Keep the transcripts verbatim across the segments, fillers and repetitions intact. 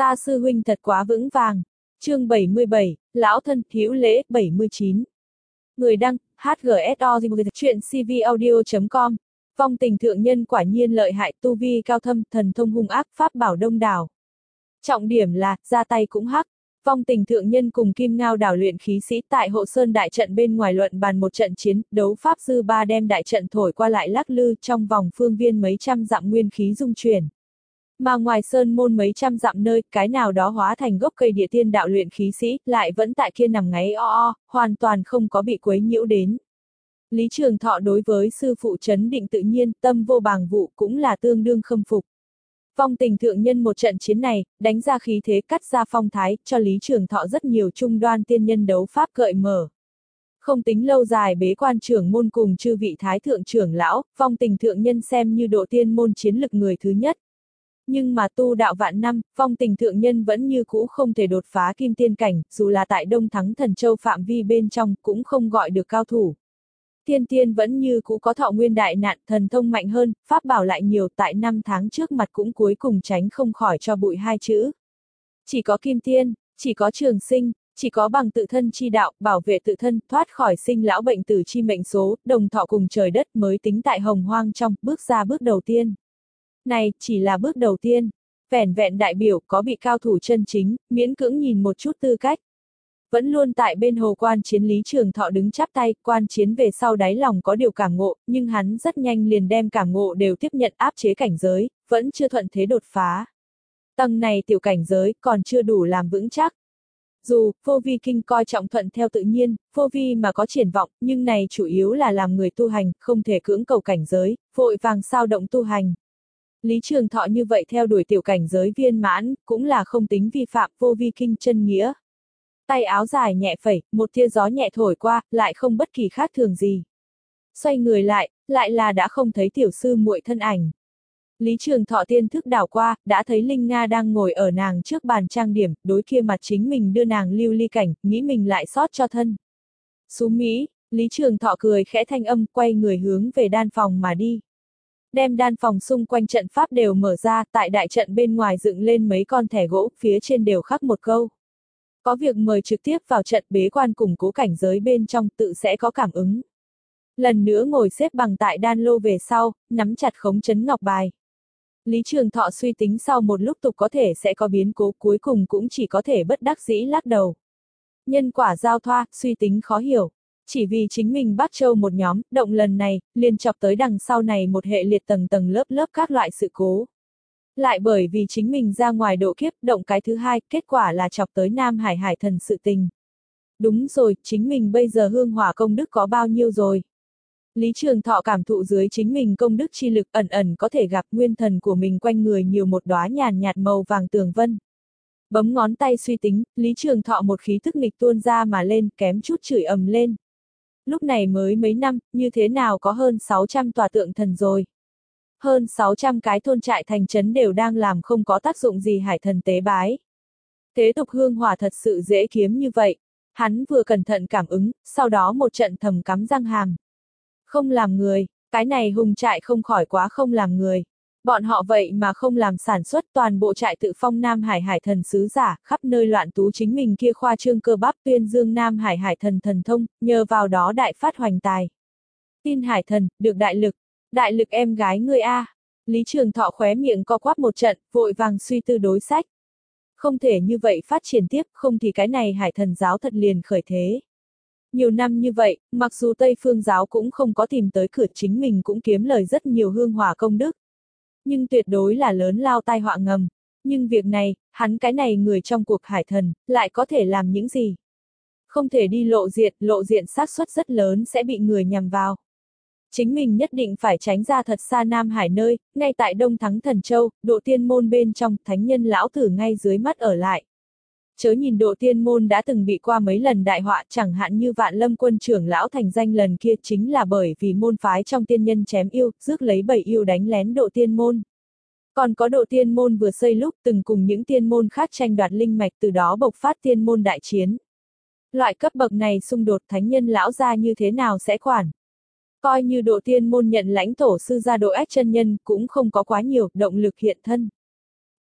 Ta sư huynh thật quá vững vàng. Chương bảy mươi bảy, Lão thân hữu lễ, bảy mươi chín. Người đăng, hát giê ét o chuyện c v audio chấm com. Vong tình thượng nhân quả nhiên lợi hại, tu vi cao thâm, thần thông hung ác, pháp bảo đông đảo. Trọng điểm là, ra tay cũng hắc. Vong tình thượng nhân cùng Kim Ngao đảo luyện khí sĩ tại Hộ Sơn đại trận bên ngoài luận bàn một trận chiến, đấu pháp dư ba đem đại trận thổi qua lại lắc lư, trong vòng phương viên mấy trăm dặm nguyên khí dung chuyển. Mà ngoài sơn môn mấy trăm dặm nơi, cái nào đó hóa thành gốc cây địa tiên đạo luyện khí sĩ, lại vẫn tại kia nằm ngáy o o, hoàn toàn không có bị quấy nhiễu đến. Lý Trường Thọ đối với sư phụ trấn định tự nhiên, tâm vô bàng vụ cũng là tương đương khâm phục. Vong tình thượng nhân một trận chiến này, đánh ra khí thế cắt ra phong thái, cho Lý Trường Thọ rất nhiều trung đoan tiên nhân đấu pháp gợi mở. Không tính lâu dài bế quan trưởng môn cùng chư vị thái thượng trưởng lão, vong tình thượng nhân xem như độ tiên môn chiến lực người thứ nhất. Nhưng mà tu đạo vạn năm, vong tình thượng nhân vẫn như cũ không thể đột phá kim tiên cảnh, dù là tại Đông Thắng Thần Châu phạm vi bên trong, cũng không gọi được cao thủ. Tiên tiên vẫn như cũ có thọ nguyên đại nạn, thần thông mạnh hơn, pháp bảo lại nhiều, tại năm tháng trước mặt cũng cuối cùng tránh không khỏi cho bụi hai chữ. Chỉ có kim tiên, chỉ có trường sinh, chỉ có bằng tự thân chi đạo, bảo vệ tự thân, thoát khỏi sinh lão bệnh tử chi mệnh số, đồng thọ cùng trời đất mới tính tại hồng hoang trong, bước ra bước đầu tiên. Này, chỉ là bước đầu tiên, vẻn vẹn đại biểu có bị cao thủ chân chính, miễn cưỡng nhìn một chút tư cách. Vẫn luôn tại bên hồ quan chiến Lý Trường Thọ đứng chắp tay, quan chiến về sau đáy lòng có điều cảm ngộ, nhưng hắn rất nhanh liền đem cảm ngộ đều tiếp nhận áp chế cảnh giới, vẫn chưa thuận thế đột phá. Tầng này tiểu cảnh giới còn chưa đủ làm vững chắc. Dù, vô vi kinh coi trọng thuận theo tự nhiên, vô vi mà có triển vọng, nhưng này chủ yếu là làm người tu hành, không thể cưỡng cầu cảnh giới, vội vàng sao động tu hành. Lý Trường Thọ như vậy theo đuổi tiểu cảnh giới viên mãn, cũng là không tính vi phạm vô vi kinh chân nghĩa. Tay áo dài nhẹ phẩy, một tia gió nhẹ thổi qua, lại không bất kỳ khác thường gì. Xoay người lại, lại là đã không thấy tiểu sư muội thân ảnh. Lý Trường Thọ tiên thức đảo qua, đã thấy Linh Nga đang ngồi ở nàng trước bàn trang điểm, đối kia mặt chính mình đưa nàng lưu ly cảnh, nghĩ mình lại sót cho thân. Xú Mỹ, Lý Trường Thọ cười khẽ thanh âm, quay người hướng về đan phòng mà đi. Đem đan phòng xung quanh trận pháp đều mở ra, tại đại trận bên ngoài dựng lên mấy con thẻ gỗ, phía trên đều khắc một câu. Có việc mời trực tiếp vào trận bế quan củng cố cảnh giới bên trong tự sẽ có cảm ứng. Lần nữa ngồi xếp bằng tại đan lô về sau, nắm chặt khống chấn ngọc bài. Lý Trường Thọ suy tính sau một lúc tục có thể sẽ có biến cố, cuối cùng cũng chỉ có thể bất đắc dĩ lắc đầu. Nhân quả giao thoa, suy tính khó hiểu. Chỉ vì chính mình Bắc Châu một nhóm, động lần này, liền chọc tới đằng sau này một hệ liệt tầng tầng lớp lớp các loại sự cố. Lại bởi vì chính mình ra ngoài độ kiếp, động cái thứ hai, kết quả là chọc tới Nam Hải Hải thần sự tình. Đúng rồi, chính mình bây giờ hương hỏa công đức có bao nhiêu rồi? Lý Trường Thọ cảm thụ dưới chính mình công đức chi lực ẩn ẩn có thể gặp nguyên thần của mình quanh người nhiều một đóa nhàn nhạt màu vàng tường vân. Bấm ngón tay suy tính, Lý Trường Thọ một khí thức nghịch tuôn ra mà lên, kém chút chửi ầm lên. Lúc này mới mấy năm, như thế nào có hơn sáu trăm tòa tượng thần rồi. Hơn sáu trăm cái thôn trại thành trấn đều đang làm không có tác dụng gì hải thần tế bái. Thế tục hương hỏa thật sự dễ kiếm như vậy. Hắn vừa cẩn thận cảm ứng, sau đó một trận thầm cắm răng hàm. Không làm người, cái này hùng trại không khỏi quá không làm người. Bọn họ vậy mà không làm sản xuất toàn bộ trại tự phong Nam Hải Hải thần sứ giả, khắp nơi loạn tú chính mình kia khoa trương cơ bắp tuyên dương Nam Hải Hải thần thần thông, nhờ vào đó đại phát hoành tài. Tin Hải thần, được đại lực, đại lực em gái ngươi a. Lý Trường Thọ khóe miệng co quắp một trận, vội vàng suy tư đối sách. Không thể như vậy phát triển tiếp, không thì cái này Hải thần giáo thật liền khởi thế. Nhiều năm như vậy, mặc dù Tây Phương giáo cũng không có tìm tới cửa, chính mình cũng kiếm lời rất nhiều hương hỏa công đức. Nhưng tuyệt đối là lớn lao tai họa ngầm. Nhưng việc này, hắn cái này người trong cuộc hải thần, lại có thể làm những gì? Không thể đi lộ diện, lộ diện xác suất rất lớn sẽ bị người nhằm vào. Chính mình nhất định phải tránh ra thật xa Nam Hải nơi, ngay tại Đông Thắng Thần Châu, độ tiên môn bên trong, thánh nhân lão tử ngay dưới mắt ở lại. Chớ nhìn độ tiên môn đã từng bị qua mấy lần đại họa, chẳng hạn như Vạn Lâm quân trưởng lão thành danh lần kia chính là bởi vì môn phái trong tiên nhân chém yêu, rước lấy bảy yêu đánh lén độ tiên môn. Còn có độ tiên môn vừa xây lúc từng cùng những tiên môn khác tranh đoạt linh mạch, từ đó bộc phát tiên môn đại chiến. Loại cấp bậc này xung đột thánh nhân lão gia như thế nào sẽ quản? Coi như độ tiên môn nhận lãnh tổ sư gia Độ Ách chân nhân cũng không có quá nhiều động lực hiện thân.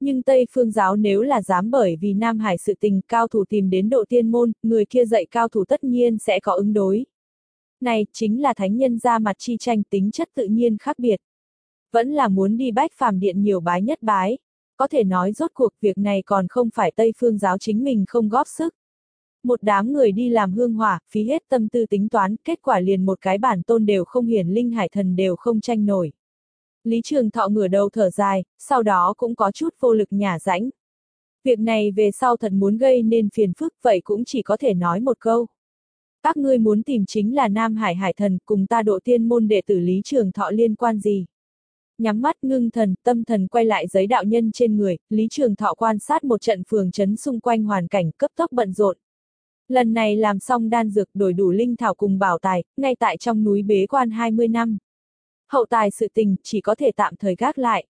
Nhưng Tây Phương giáo nếu là dám bởi vì Nam Hải sự tình cao thủ tìm đến độ tiên môn, người kia dạy cao thủ tất nhiên sẽ có ứng đối. Này, chính là thánh nhân ra mặt chi tranh, tính chất tự nhiên khác biệt. Vẫn là muốn đi Bách Phàm Điện nhiều bái nhất bái. Có thể nói rốt cuộc việc này còn không phải Tây Phương giáo chính mình không góp sức. Một đám người đi làm hương hỏa, phí hết tâm tư tính toán, kết quả liền một cái bản tôn đều không hiển linh hải thần đều không tranh nổi. Lý Trường Thọ ngửa đầu thở dài, sau đó cũng có chút vô lực nhả rãnh. Việc này về sau thật muốn gây nên phiền phức, vậy cũng chỉ có thể nói một câu. Các ngươi muốn tìm chính là Nam Hải Hải thần, cùng ta độ tiên môn đệ tử Lý Trường Thọ liên quan gì? Nhắm mắt ngưng thần, tâm thần quay lại giấy đạo nhân trên người, Lý Trường Thọ quan sát một trận phường trấn xung quanh hoàn cảnh cấp tốc bận rộn. Lần này làm xong đan dược đổi đủ linh thảo cùng bảo tài, ngay tại trong núi bế quan hai mươi năm. Hậu tài sự tình, chỉ có thể tạm thời gác lại.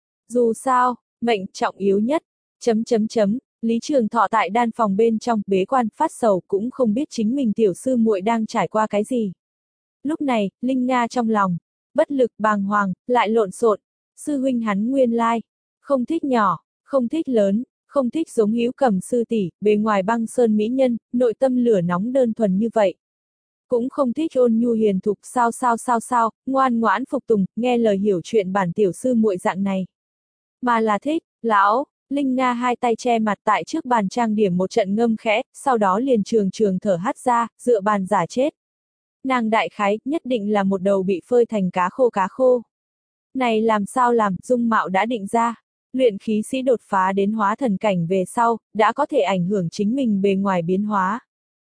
Dù sao, mệnh trọng yếu nhất, chấm chấm chấm, Lý Trường Thọ tại đan phòng bên trong, bế quan, phát sầu cũng không biết chính mình tiểu sư muội đang trải qua cái gì. Lúc này, Linh Nga trong lòng, bất lực, bàng hoàng, lại lộn xộn, sư huynh hắn nguyên lai, không thích nhỏ, không thích lớn, không thích giống Hữu Cầm sư tỷ, bề ngoài băng sơn mỹ nhân, nội tâm lửa nóng đơn thuần như vậy. Cũng không thích ôn nhu hiền thục sao sao sao sao, ngoan ngoãn phục tùng, nghe lời hiểu chuyện bản tiểu sư muội dạng này. Mà là thích, lão, Linh Nga hai tay che mặt tại trước bàn trang điểm một trận ngâm khẽ, sau đó liền trường trường thở hắt ra, dựa bàn giả chết. Nàng đại khái, nhất định là một đầu bị phơi thành cá khô cá khô. Này làm sao làm, dung mạo đã định ra. Luyện khí sĩ đột phá đến hóa thần cảnh về sau, đã có thể ảnh hưởng chính mình bề ngoài biến hóa.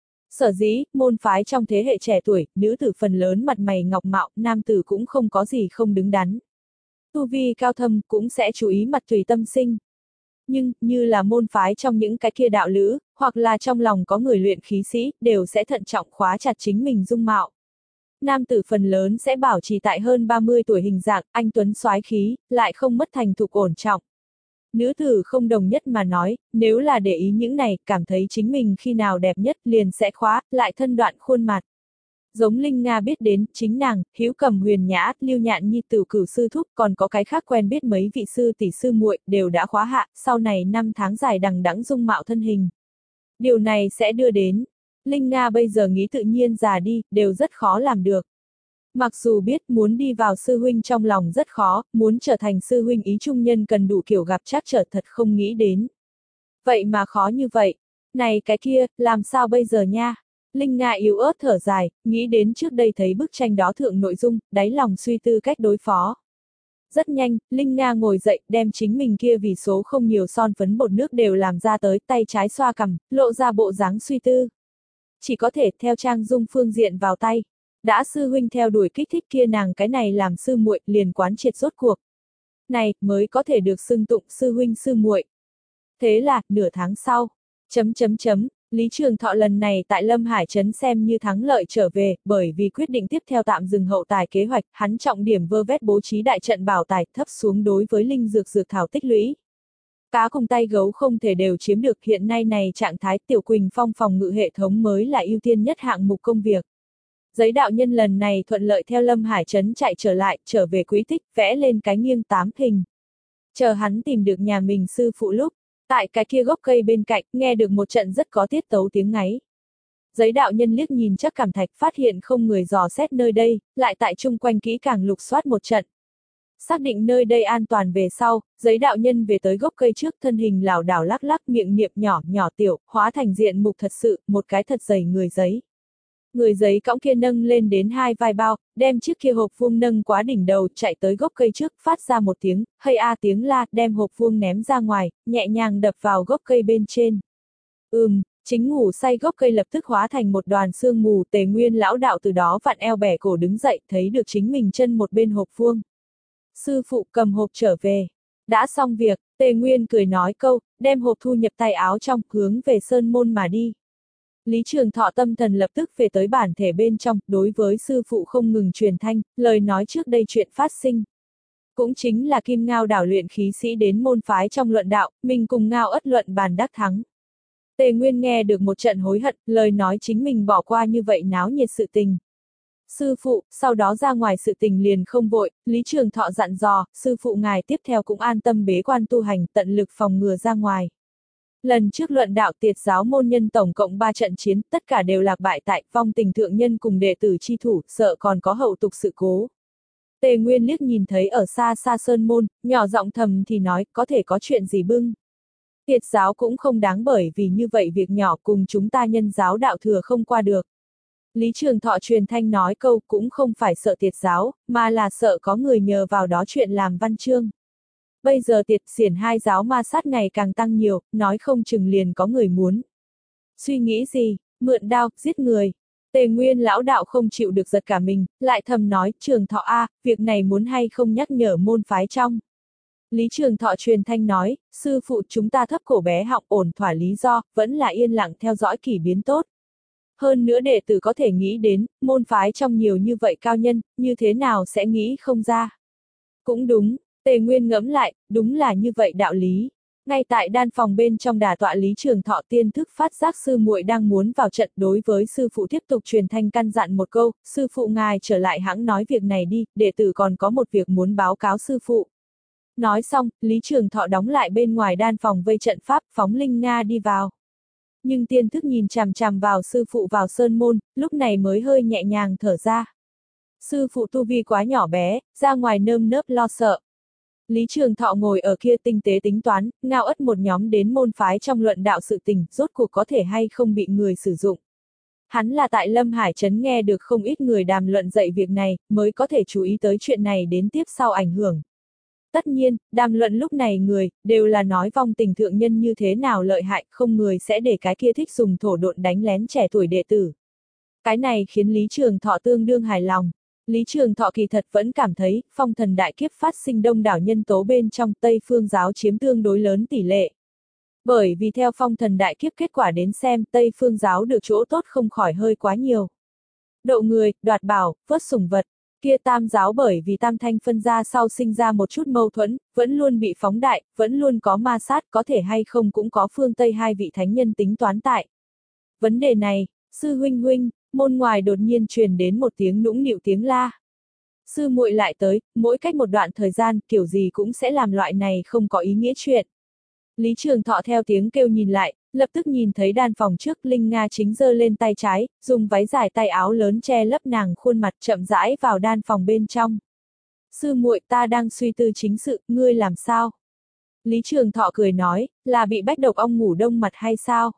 Sở dĩ, môn phái trong thế hệ trẻ tuổi, nữ tử phần lớn mặt mày ngọc mạo, nam tử cũng không có gì không đứng đắn. Tu vi cao thâm cũng sẽ chú ý mặt tùy tâm sinh. Nhưng, như là môn phái trong những cái kia đạo lữ, hoặc là trong lòng có người luyện khí sĩ, đều sẽ thận trọng khóa chặt chính mình dung mạo. Nam tử phần lớn sẽ bảo trì tại hơn ba mươi tuổi hình dạng, anh tuấn soái khí, lại không mất thành thục ổn trọng. Nữ tử không đồng nhất mà nói, nếu là để ý những này, cảm thấy chính mình khi nào đẹp nhất liền sẽ khóa, lại thân đoạn khuôn mặt. Giống Linh Nga biết đến, chính nàng, Hữu Cầm Huyền Nhã, Lưu Nhạn Nhi Tử Cửu sư thúc, còn có cái khác quen biết mấy vị sư tỷ sư muội, đều đã khóa hạ, sau này năm tháng dài đằng đẵng dung mạo thân hình. Điều này sẽ đưa đến, Linh Nga bây giờ nghĩ tự nhiên già đi, đều rất khó làm được. Mặc dù biết muốn đi vào sư huynh trong lòng rất khó, muốn trở thành sư huynh ý trung nhân cần đủ kiểu gặp trắc trở thật không nghĩ đến. Vậy mà khó như vậy, này cái kia, làm sao bây giờ nha? Linh Nga yếu ớt thở dài, nghĩ đến trước đây thấy bức tranh đó thượng nội dung, đáy lòng suy tư cách đối phó. Rất nhanh, Linh Nga ngồi dậy, đem chính mình kia vì số không nhiều son phấn bột nước đều làm ra tới, tay trái xoa cằm, lộ ra bộ dáng suy tư. Chỉ có thể theo trang dung phương diện vào tay. Đã sư huynh theo đuổi kích thích kia nàng cái này làm sư muội, liền quán triệt rốt cuộc. Này, mới có thể được xưng tụng sư huynh sư muội. Thế là, nửa tháng sau, chấm chấm chấm, Lý Trường Thọ lần này tại Lâm Hải Trấn xem như thắng lợi trở về, bởi vì quyết định tiếp theo tạm dừng hậu tài kế hoạch, hắn trọng điểm vơ vét bố trí đại trận bảo tài, thấp xuống đối với linh dược dược thảo tích lũy. Cá cùng tay gấu không thể đều chiếm được, hiện nay này trạng thái Tiểu Quỳnh Phong phòng ngự hệ thống mới là ưu tiên nhất hạng mục công việc. Giấy đạo nhân lần này thuận lợi theo Lâm Hải Trấn chạy trở lại, trở về quý tích, vẽ lên cái nghiêng tám hình. Chờ hắn tìm được nhà mình sư phụ lúc, tại cái kia gốc cây bên cạnh, nghe được một trận rất có tiết tấu tiếng ngáy. Giấy đạo nhân liếc nhìn chắc cảm thạch, phát hiện không người dò xét nơi đây, lại tại chung quanh kỹ càng lục soát một trận. Xác định nơi đây an toàn về sau, giấy đạo nhân về tới gốc cây trước, thân hình lảo đảo lắc lắc, miệng niệm nhỏ nhỏ tiểu, hóa thành diện mục thật sự, một cái thật dày người giấy. Người giấy cõng kia nâng lên đến hai vai bao, đem chiếc kia hộp vuông nâng quá đỉnh đầu, chạy tới gốc cây trước, phát ra một tiếng, hay a tiếng la, đem hộp vuông ném ra ngoài, nhẹ nhàng đập vào gốc cây bên trên. Ừm, chính ngủ say gốc cây lập tức hóa thành một đoàn sương mù, Tề Nguyên lão đạo từ đó vặn eo bẻ cổ đứng dậy, thấy được chính mình chân một bên hộp vuông. Sư phụ cầm hộp trở về. Đã xong việc, Tề Nguyên cười nói câu, đem hộp thu nhập tay áo trong, hướng về sơn môn mà đi. Lý Trường Thọ tâm thần lập tức về tới bản thể bên trong, đối với sư phụ không ngừng truyền thanh, lời nói trước đây chuyện phát sinh. Cũng chính là Kim Ngao đảo luyện khí sĩ đến môn phái trong luận đạo, mình cùng Ngao ất luận bàn đắc thắng. Tề Nguyên nghe được một trận hối hận, lời nói chính mình bỏ qua như vậy náo nhiệt sự tình. Sư phụ, sau đó ra ngoài sự tình liền không vội, Lý Trường Thọ dặn dò, sư phụ ngài tiếp theo cũng an tâm bế quan tu hành, tận lực phòng ngừa ra ngoài. Lần trước luận đạo tiệt giáo môn nhân tổng cộng ba trận chiến, tất cả đều lạc bại tại vong tình thượng nhân cùng đệ tử chi thủ, sợ còn có hậu tục sự cố. Tề Nguyên liếc nhìn thấy ở xa xa sơn môn, nhỏ giọng thầm thì nói, có thể có chuyện gì bưng. Tiệt giáo cũng không đáng bởi vì như vậy việc nhỏ cùng chúng ta nhân giáo đạo thừa không qua được. Lý Trường Thọ truyền thanh nói câu cũng không phải sợ tiệt giáo, mà là sợ có người nhờ vào đó chuyện làm văn chương. Bây giờ tiệt xiển hai giáo ma sát ngày càng tăng nhiều, nói không chừng liền có người muốn. Suy nghĩ gì, mượn đao, giết người. Tề Nguyên lão đạo không chịu được giật cả mình, lại thầm nói, Trường Thọ a, việc này muốn hay không nhắc nhở môn phái trong. Lý Trường Thọ truyền thanh nói, sư phụ chúng ta thấp cổ bé họng ổn thỏa lý do, vẫn là yên lặng theo dõi kỷ biến tốt. Hơn nữa đệ tử có thể nghĩ đến, môn phái trong nhiều như vậy cao nhân, như thế nào sẽ nghĩ không ra. Cũng đúng, Tề Nguyên ngẫm lại, đúng là như vậy đạo lý. Ngay tại đan phòng bên trong đà tọa Lý Trường Thọ tiên thức phát giác sư muội đang muốn vào trận, đối với sư phụ tiếp tục truyền thanh căn dặn một câu, sư phụ ngài trở lại hãng nói việc này đi, đệ tử còn có một việc muốn báo cáo sư phụ. Nói xong, Lý Trường Thọ đóng lại bên ngoài đan phòng vây trận pháp, phóng Linh Nga đi vào. Nhưng tiên thức nhìn chằm chằm vào sư phụ vào sơn môn, lúc này mới hơi nhẹ nhàng thở ra. Sư phụ tu vi quá nhỏ bé, ra ngoài nơm nớp lo sợ. Lý Trường Thọ ngồi ở kia tinh tế tính toán, ngao ất một nhóm đến môn phái trong luận đạo sự tình, rốt cuộc có thể hay không bị người sử dụng. Hắn là tại Lâm Hải Trấn nghe được không ít người đàm luận dạy việc này, mới có thể chú ý tới chuyện này đến tiếp sau ảnh hưởng. Tất nhiên, đàm luận lúc này người, đều là nói vong tình thượng nhân như thế nào lợi hại, không người sẽ để cái kia thích dùng thổ độn đánh lén trẻ tuổi đệ tử. Cái này khiến Lý Trường Thọ tương đương hài lòng. Lý Trường Thọ kỳ thật vẫn cảm thấy, phong thần đại kiếp phát sinh đông đảo nhân tố bên trong Tây Phương giáo chiếm tương đối lớn tỷ lệ. Bởi vì theo phong thần đại kiếp kết quả đến xem, Tây Phương giáo được chỗ tốt không khỏi hơi quá nhiều. Độ người, đoạt bảo, vớt sủng vật. Kia tam giáo bởi vì tam thanh phân ra sau sinh ra một chút mâu thuẫn, vẫn luôn bị phóng đại, vẫn luôn có ma sát, có thể hay không cũng có phương Tây hai vị thánh nhân tính toán tại. Vấn đề này, sư huynh huynh, môn ngoài đột nhiên truyền đến một tiếng nũng nịu tiếng la. Sư muội lại tới, mỗi cách một đoạn thời gian, kiểu gì cũng sẽ làm loại này không có ý nghĩa chuyện. Lý Trường Thọ theo tiếng kêu nhìn lại, lập tức nhìn thấy đan phòng trước Linh Nga chính giơ lên tay trái, dùng váy dài tay áo lớn che lấp nàng khuôn mặt chậm rãi vào đan phòng bên trong. Sư muội ta đang suy tư chính sự, ngươi làm sao? Lý Trường Thọ cười nói, là bị bách độc ong ngủ đông mặt hay sao?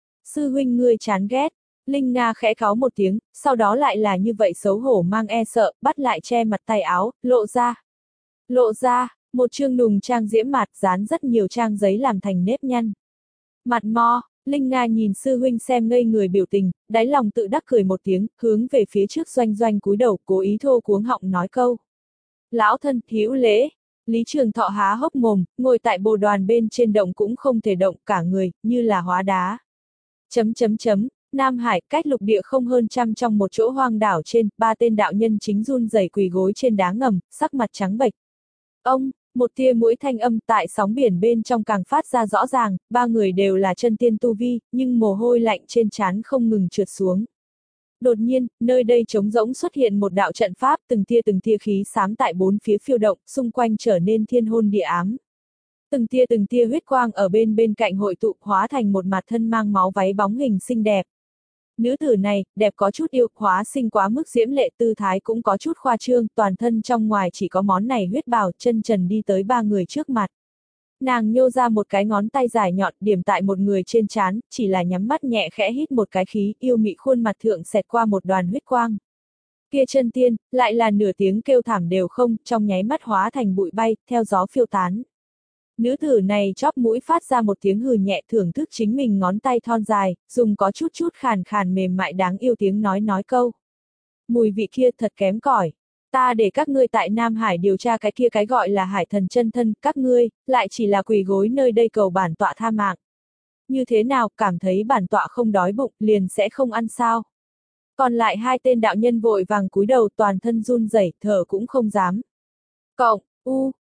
Sư huynh ngươi chán ghét. Linh Nga khẽ cáu một tiếng, sau đó lại là như vậy xấu hổ mang e sợ, bắt lại che mặt tay áo, lộ ra. Lộ ra, một chương nùng trang diễm mặt dán rất nhiều trang giấy làm thành nếp nhăn. Mặt mo, Linh Nga nhìn sư huynh xem ngây người biểu tình, đáy lòng tự đắc cười một tiếng, hướng về phía trước doanh doanh cúi đầu, cố ý thô cuống họng nói câu. Lão thân, hữu lễ. Lý Trường Thọ há hốc mồm, ngồi tại bồ đoàn bên trên động cũng không thể động cả người, như là hóa đá. Chấm chấm chấm. Nam Hải, cách lục địa không hơn trăm trong một chỗ hoang đảo trên, ba tên đạo nhân chính run rẩy quỳ gối trên đá ngầm, sắc mặt trắng bệch. Ông, một tia mũi thanh âm tại sóng biển bên trong càng phát ra rõ ràng, ba người đều là chân tiên tu vi, nhưng mồ hôi lạnh trên trán không ngừng trượt xuống. Đột nhiên, nơi đây trống rỗng xuất hiện một đạo trận pháp, từng tia từng tia khí xám tại bốn phía phiêu động, xung quanh trở nên thiên hôn địa ám. Từng tia từng tia huyết quang ở bên bên cạnh hội tụ, hóa thành một mặt thân mang máu váy bóng hình xinh đẹp. Nữ tử này, đẹp có chút yêu, hóa sinh quá mức diễm lệ, tư thái cũng có chút khoa trương, toàn thân trong ngoài chỉ có món này huyết bào, chân trần đi tới ba người trước mặt. Nàng nhô ra một cái ngón tay dài nhọn, điểm tại một người trên trán, chỉ là nhắm mắt nhẹ khẽ hít một cái khí, yêu mị khuôn mặt thượng xẹt qua một đoàn huyết quang. Kia chân tiên, lại là nửa tiếng kêu thảm đều không, trong nháy mắt hóa thành bụi bay, theo gió phiêu tán. Nữ tử này chóp mũi phát ra một tiếng hừ nhẹ, thưởng thức chính mình ngón tay thon dài, dùng có chút chút khàn khàn mềm mại đáng yêu tiếng nói nói câu. Mùi vị kia thật kém cỏi. Ta để các ngươi tại Nam Hải điều tra cái kia cái gọi là hải thần chân thân, các ngươi, lại chỉ là quỳ gối nơi đây cầu bản tọa tha mạng. Như thế nào, cảm thấy bản tọa không đói bụng, liền sẽ không ăn sao? Còn lại hai tên đạo nhân vội vàng cúi đầu toàn thân run rẩy, thở cũng không dám. Cộng, u,